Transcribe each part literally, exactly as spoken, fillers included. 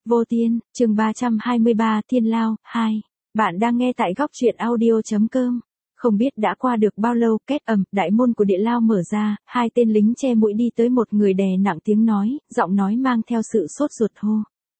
Vô Tiên, chương ba trăm hai mươi ba, Thiên Lao, hai. Bạn đang nghe tại góc truyện audio.com. Không biết đã qua được bao lâu, két ầm, đại môn của địa lao mở ra, hai tên lính che mũi đi tới một người đè nặng tiếng nói, giọng nói mang theo sự sốt ruột hô.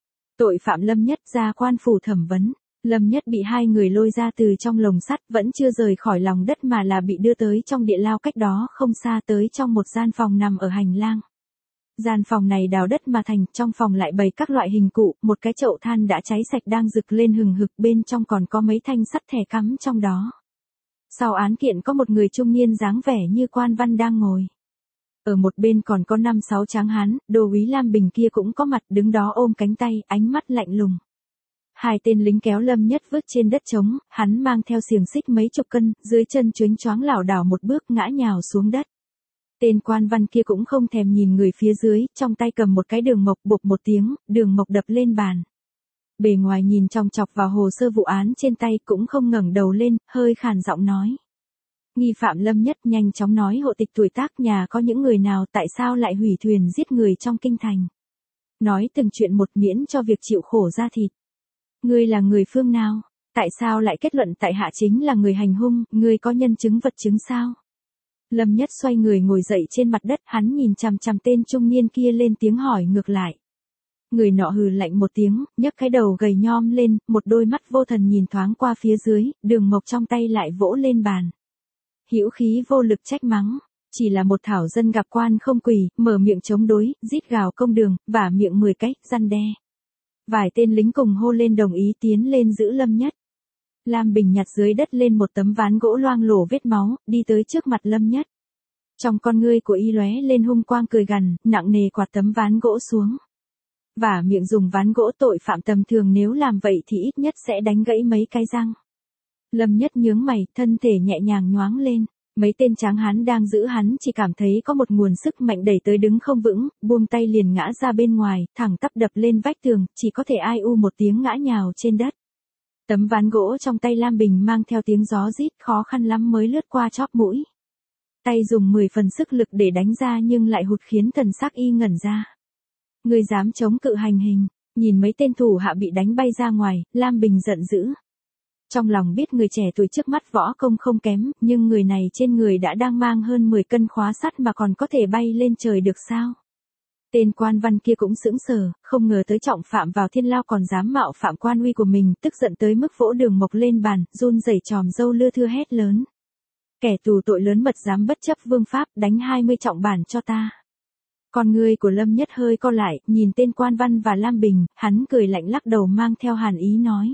Tội phạm Lâm Nhất ra quan phủ thẩm vấn. Lâm Nhất bị hai người lôi ra từ trong lồng sắt, vẫn chưa rời khỏi lòng đất mà là bị đưa tới trong địa lao cách đó không xa, tới trong một gian phòng nằm ở hành lang. Gian phòng này đào đất mà thành, trong phòng lại bày các loại hình cụ, một cái chậu than đã cháy sạch đang rực lên hừng hực, bên trong còn có mấy thanh sắt thẻ cắm trong đó. Sau án kiện có một người trung niên dáng vẻ như quan văn đang ngồi. Ở một bên còn có năm sáu tráng hán, đô úy Lam Bình kia cũng có mặt, đứng đó ôm cánh tay, ánh mắt lạnh lùng. Hai tên lính kéo Lâm Nhất vứt trên đất trống, hắn mang theo xiềng xích mấy chục cân, dưới chân choáng choáng lảo đảo một bước ngã nhào xuống đất. Tên quan văn kia cũng không thèm nhìn người phía dưới, trong tay cầm một cái đường mộc, bụp một tiếng, đường mộc đập lên bàn. Bề ngoài nhìn chòng chọc vào hồ sơ vụ án trên tay, cũng không ngẩng đầu lên, hơi khàn giọng nói. Nghi phạm Lâm Nhất nhanh chóng nói hộ tịch tuổi tác, nhà có những người nào, tại sao lại hủy thuyền giết người trong kinh thành. Nói từng chuyện một, miễn cho việc chịu khổ ra thịt. Ngươi là người phương nào? Tại sao lại kết luận tại hạ chính là người hành hung, ngươi có nhân chứng vật chứng sao? Lâm Nhất xoay người ngồi dậy trên mặt đất, hắn nhìn chằm chằm tên trung niên kia lên tiếng hỏi ngược lại. Người nọ hừ lạnh một tiếng, nhấc cái đầu gầy nhom lên, một đôi mắt vô thần nhìn thoáng qua phía dưới, đường mộc trong tay lại vỗ lên bàn. Hữu khí vô lực trách mắng, chỉ là một thảo dân gặp quan không quỳ, mở miệng chống đối, rít gào công đường, vả miệng mười cách, răn đe. Vài tên lính cùng hô lên đồng ý tiến lên giữ Lâm Nhất. Lam Bình nhặt dưới đất lên một tấm ván gỗ loang lổ vết máu, đi tới trước mặt Lâm Nhất. Trong con ngươi của y lóe lên hung quang cười gằn, nặng nề quạt tấm ván gỗ xuống. Vả miệng dùng ván gỗ, tội phạm tầm thường nếu làm vậy thì ít nhất sẽ đánh gãy mấy cái răng. Lâm Nhất nhướng mày, thân thể nhẹ nhàng nhoáng lên. Mấy tên tráng hán đang giữ hắn chỉ cảm thấy có một nguồn sức mạnh đẩy tới, đứng không vững, buông tay liền ngã ra bên ngoài, thẳng tắp đập lên vách tường, chỉ có thể ai u một tiếng ngã nhào trên đất. Tấm ván gỗ trong tay Lam Bình mang theo tiếng gió rít, khó khăn lắm mới lướt qua chóp mũi. Tay dùng mười phần sức lực để đánh ra nhưng lại hụt, khiến thần sắc y ngẩn ra. Người dám chống cự hành hình, nhìn mấy tên thủ hạ bị đánh bay ra ngoài, Lam Bình giận dữ. Trong lòng biết người trẻ tuổi trước mắt võ công không kém, nhưng người này trên người đã đang mang hơn mười cân khóa sắt mà còn có thể bay lên trời được sao? Tên quan văn kia cũng sững sờ, không ngờ tới trọng phạm vào thiên lao còn dám mạo phạm quan uy của mình, tức giận tới mức vỗ đường mộc lên bàn, run rẩy chòm râu lưa thưa hét lớn. Kẻ tù tội lớn mật dám bất chấp vương pháp, đánh hai mươi trọng bản cho ta. Con người của Lâm Nhất hơi co lại, nhìn tên quan văn và Lam Bình, hắn cười lạnh lắc đầu mang theo hàn ý nói.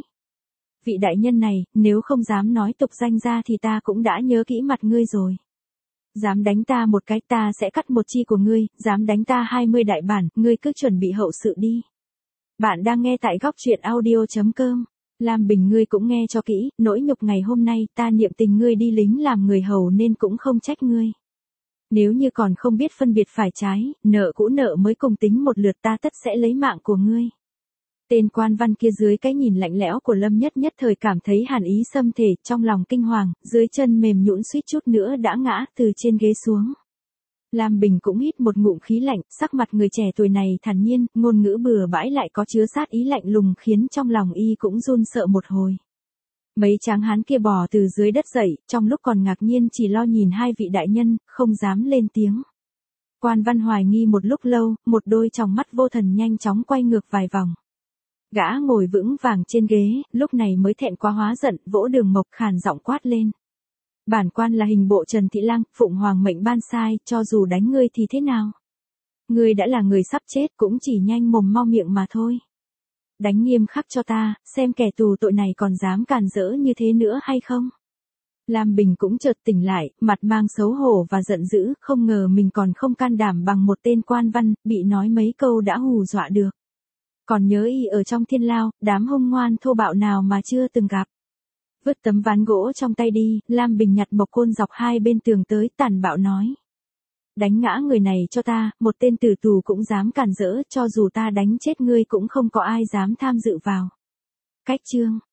Vị đại nhân này, nếu không dám nói tục danh ra thì ta cũng đã nhớ kỹ mặt ngươi rồi. Dám đánh ta một cái, ta sẽ cắt một chi của ngươi, dám đánh ta hai mươi đại bản, ngươi cứ chuẩn bị hậu sự đi. Bạn đang nghe tại góc truyện audio.com. Lam Bình, ngươi cũng nghe cho kỹ, nỗi nhục ngày hôm nay, ta niệm tình ngươi đi lính làm người hầu nên cũng không trách ngươi. Nếu như còn không biết phân biệt phải trái, nợ cũ nợ mới cùng tính một lượt, ta tất sẽ lấy mạng của ngươi. Tên quan văn kia dưới cái nhìn lạnh lẽo của Lâm Nhất nhất thời cảm thấy hàn ý xâm thể, trong lòng kinh hoàng, dưới chân mềm nhũn suýt chút nữa đã ngã từ trên ghế xuống. Lam Bình cũng hít một ngụm khí lạnh, sắc mặt người trẻ tuổi này thản nhiên, ngôn ngữ bừa bãi lại có chứa sát ý lạnh lùng, khiến trong lòng y cũng run sợ một hồi. Mấy tráng hán kia bò từ dưới đất dậy, trong lúc còn ngạc nhiên chỉ lo nhìn hai vị đại nhân, không dám lên tiếng. Quan văn hoài nghi một lúc lâu, một đôi tròng mắt vô thần nhanh chóng quay ngược vài vòng. Gã ngồi vững vàng trên ghế, lúc này mới thẹn quá hóa giận, vỗ đường mộc khàn giọng quát lên. Bản quan là hình bộ Trần Thị Lang, phụng hoàng mệnh ban sai, cho dù đánh ngươi thì thế nào? Ngươi đã là người sắp chết, cũng chỉ nhanh mồm mau miệng mà thôi. Đánh nghiêm khắc cho ta, xem kẻ tù tội này còn dám càn rỡ như thế nữa hay không? Lam Bình cũng chợt tỉnh lại, mặt mang xấu hổ và giận dữ, không ngờ mình còn không can đảm bằng một tên quan văn, bị nói mấy câu đã hù dọa được. Còn nhớ y ở trong thiên lao, đám hung ngoan thô bạo nào mà chưa từng gặp. Vứt tấm ván gỗ trong tay đi, Lam Bình nhặt mộc côn dọc hai bên tường tới, tàn bạo nói. Đánh ngã người này cho ta, một tên tử tù cũng dám cản rỡ, cho dù ta đánh chết ngươi cũng không có ai dám tham dự vào. Cách chương,